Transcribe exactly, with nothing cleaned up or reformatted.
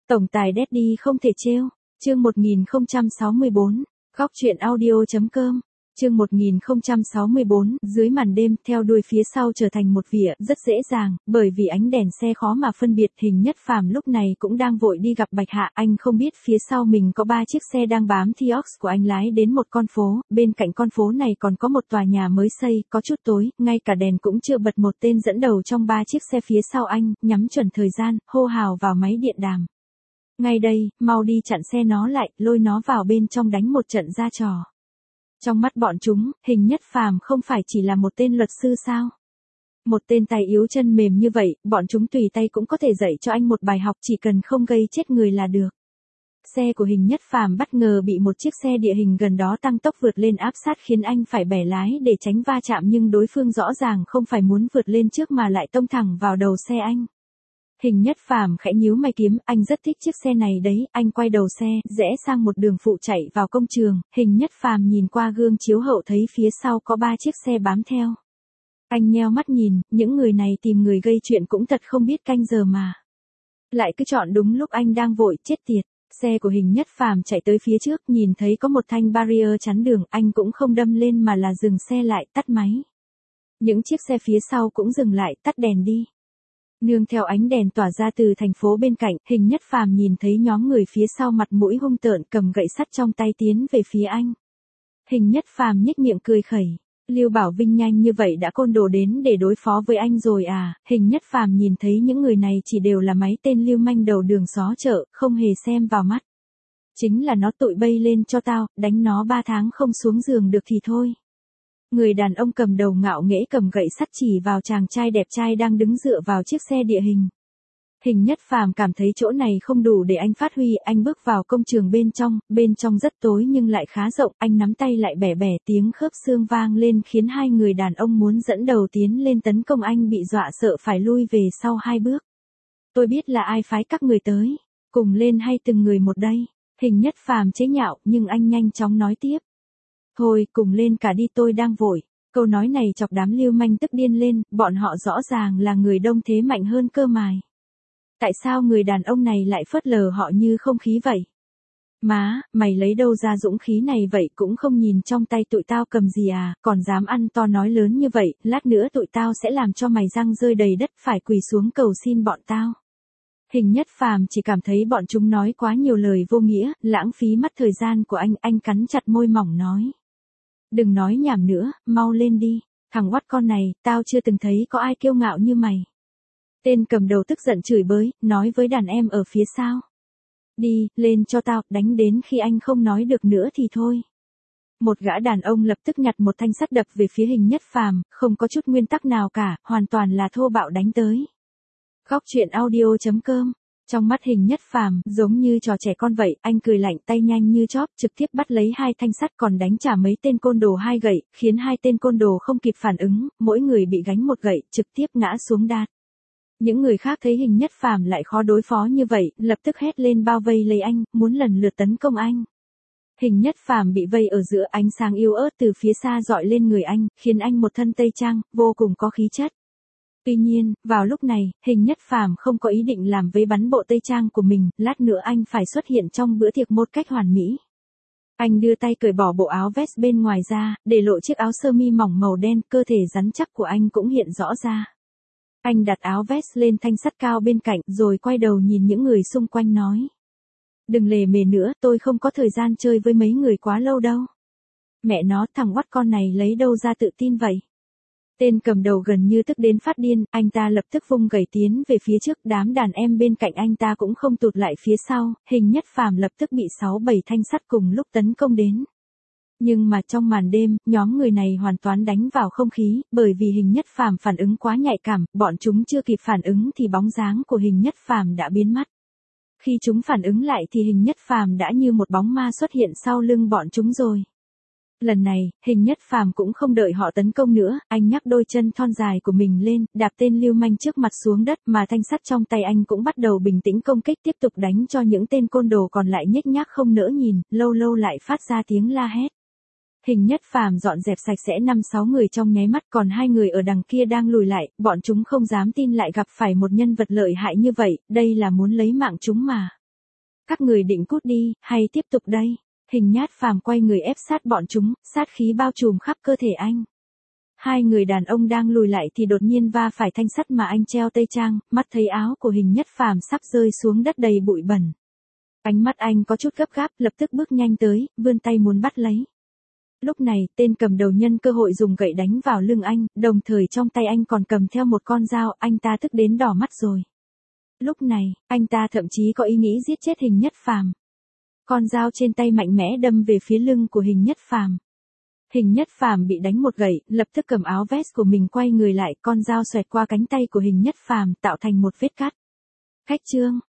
Tổng tài Daddy không thể trêu. Chương một nghìn không trăm sáu mươi bốn. Góc truyện audio.com. Chương một nghìn không trăm sáu mươi bốn. Dưới màn đêm, theo đuôi phía sau trở thành một vỉa, rất dễ dàng, bởi vì ánh đèn xe khó mà phân biệt. Hình Nhất Phàm lúc này cũng đang vội đi gặp Bạch Hạ, anh không biết phía sau mình có ba chiếc xe đang bám Thiox của anh lái đến một con phố, bên cạnh con phố này còn có một tòa nhà mới xây, có chút tối, ngay cả đèn cũng chưa bật. Một tên dẫn đầu trong ba chiếc xe phía sau anh, nhắm chuẩn thời gian, hô hào vào máy điện đàm. Ngay đây, mau đi chặn xe nó lại, lôi nó vào bên trong đánh một trận ra trò. Trong mắt bọn chúng, Hình Nhất Phàm không phải chỉ là một tên luật sư sao? Một tên tay yếu chân mềm như vậy, bọn chúng tùy tay cũng có thể dạy cho anh một bài học, chỉ cần không gây chết người là được. Xe của Hình Nhất Phàm bất ngờ bị một chiếc xe địa hình gần đó tăng tốc vượt lên áp sát, khiến anh phải bẻ lái để tránh va chạm, nhưng đối phương rõ ràng không phải muốn vượt lên trước mà lại tông thẳng vào đầu xe anh. Hình Nhất Phàm khẽ nhíu mày kiếm, anh rất thích chiếc xe này đấy, anh quay đầu xe, rẽ sang một đường phụ chạy vào công trường. Hình Nhất Phàm nhìn qua gương chiếu hậu thấy phía sau có ba chiếc xe bám theo. Anh nheo mắt nhìn, những người này tìm người gây chuyện cũng thật không biết canh giờ mà. Lại cứ chọn đúng lúc anh đang vội, chết tiệt. Xe của Hình Nhất Phàm chạy tới phía trước, nhìn thấy có một thanh barrier chắn đường, anh cũng không đâm lên mà là dừng xe lại, tắt máy. Những chiếc xe phía sau cũng dừng lại, tắt đèn đi. Nương theo ánh đèn tỏa ra từ thành phố bên cạnh, Hình Nhất Phàm nhìn thấy nhóm người phía sau mặt mũi hung tợn cầm gậy sắt trong tay tiến về phía anh. Hình Nhất Phàm nhếch miệng cười khẩy. Lưu Bảo Vinh nhanh như vậy đã côn đồ đến để đối phó với anh rồi à? Hình Nhất Phàm nhìn thấy những người này chỉ đều là mấy tên lưu manh đầu đường xó chợ, không hề xem vào mắt. Chính là nó tụi bay lên cho tao, đánh nó ba tháng không xuống giường được thì thôi. Người đàn ông cầm đầu ngạo nghễ cầm gậy sắt chỉ vào chàng trai đẹp trai đang đứng dựa vào chiếc xe địa hình. Hình Nhất Phàm cảm thấy chỗ này không đủ để anh phát huy, anh bước vào công trường bên trong, bên trong rất tối nhưng lại khá rộng, anh nắm tay lại bẻ bẻ, tiếng khớp xương vang lên khiến hai người đàn ông muốn dẫn đầu tiến lên tấn công anh bị dọa sợ phải lui về sau hai bước. Tôi biết là ai phái các người tới, cùng lên hay từng người một đây? Hình Nhất Phàm chế nhạo, nhưng anh nhanh chóng nói tiếp. Thôi, cùng lên cả đi, tôi đang vội. Câu nói này chọc đám lưu manh tức điên lên, bọn họ rõ ràng là người đông thế mạnh hơn cơ mài. Tại sao người đàn ông này lại phớt lờ họ như không khí vậy? Má, mày lấy đâu ra dũng khí này vậy, cũng không nhìn trong tay tụi tao cầm gì à, còn dám ăn to nói lớn như vậy, lát nữa tụi tao sẽ làm cho mày răng rơi đầy đất, phải quỳ xuống cầu xin bọn tao. Hình Nhất Phàm chỉ cảm thấy bọn chúng nói quá nhiều lời vô nghĩa, lãng phí mất thời gian của anh, anh cắn chặt môi mỏng nói. Đừng nói nhảm nữa, mau lên đi, thằng oắt con này, tao chưa từng thấy có ai kiêu ngạo như mày. Tên cầm đầu tức giận chửi bới, nói với đàn em ở phía sau. Đi, lên cho tao, đánh đến khi anh không nói được nữa thì thôi. Một gã đàn ông lập tức nhặt một thanh sắt đập về phía Hình Nhất Phàm, không có chút nguyên tắc nào cả, hoàn toàn là thô bạo đánh tới. Góc truyện audio.com. Trong mắt Hình Nhất Phàm, giống như trò trẻ con vậy, anh cười lạnh, tay nhanh như chóp, trực tiếp bắt lấy hai thanh sắt còn đánh trả mấy tên côn đồ hai gậy, khiến hai tên côn đồ không kịp phản ứng, mỗi người bị gánh một gậy, trực tiếp ngã xuống đát. Những người khác thấy Hình Nhất Phàm lại khó đối phó như vậy, lập tức hét lên bao vây lấy anh, muốn lần lượt tấn công anh. Hình Nhất Phàm bị vây ở giữa, ánh sáng yếu ớt từ phía xa dọi lên người anh, khiến anh một thân tây trang, vô cùng có khí chất. Tuy nhiên, vào lúc này, Hình Nhất Phàm không có ý định làm vấy bắn bộ tây trang của mình, lát nữa anh phải xuất hiện trong bữa tiệc một cách hoàn mỹ. Anh đưa tay cởi bỏ bộ áo vest bên ngoài ra, để lộ chiếc áo sơ mi mỏng màu đen, cơ thể rắn chắc của anh cũng hiện rõ ra. Anh đặt áo vest lên thanh sắt cao bên cạnh, rồi quay đầu nhìn những người xung quanh nói. Đừng lề mề nữa, tôi không có thời gian chơi với mấy người quá lâu đâu. Mẹ nó, thằng oắt con này lấy đâu ra tự tin vậy? Tên cầm đầu gần như tức đến phát điên, anh ta lập tức vung gậy tiến về phía trước, đám đàn em bên cạnh anh ta cũng không tụt lại phía sau, Hình Nhất Phàm lập tức bị sáu bảy thanh sắt cùng lúc tấn công đến. Nhưng mà trong màn đêm, nhóm người này hoàn toàn đánh vào không khí, bởi vì Hình Nhất Phàm phản ứng quá nhạy cảm, bọn chúng chưa kịp phản ứng thì bóng dáng của Hình Nhất Phàm đã biến mất. Khi chúng phản ứng lại thì Hình Nhất Phàm đã như một bóng ma xuất hiện sau lưng bọn chúng rồi. Lần này, Hình Nhất Phàm cũng không đợi họ tấn công nữa, anh nhắc đôi chân thon dài của mình lên, đạp tên lưu manh trước mặt xuống đất, mà thanh sắt trong tay anh cũng bắt đầu bình tĩnh công kích, tiếp tục đánh cho những tên côn đồ còn lại nhếch nhác không nỡ nhìn, lâu lâu lại phát ra tiếng la hét. Hình Nhất Phàm dọn dẹp sạch sẽ năm sáu người trong nháy mắt, còn hai người ở đằng kia đang lùi lại, bọn chúng không dám tin lại gặp phải một nhân vật lợi hại như vậy, đây là muốn lấy mạng chúng mà. Các người định cút đi, hay tiếp tục đây? Hình Nhát Phàm quay người ép sát bọn chúng, sát khí bao trùm khắp cơ thể anh. Hai người đàn ông đang lùi lại thì đột nhiên va phải thanh sắt mà anh treo tây trang, mắt thấy áo của Hình Nhất Phàm sắp rơi xuống đất đầy bụi bẩn. Ánh mắt anh có chút gấp gáp, lập tức bước nhanh tới, vươn tay muốn bắt lấy. Lúc này, tên cầm đầu nhân cơ hội dùng gậy đánh vào lưng anh, đồng thời trong tay anh còn cầm theo một con dao, anh ta tức đến đỏ mắt rồi. Lúc này, anh ta thậm chí có ý nghĩ giết chết Hình Nhất Phàm. Con dao trên tay mạnh mẽ đâm về phía lưng của Hình Nhất Phàm. Hình Nhất Phàm bị đánh một gậy, lập tức cầm áo vest của mình quay người lại, con dao xoẹt qua cánh tay của Hình Nhất Phàm tạo thành một vết cắt. Khách chương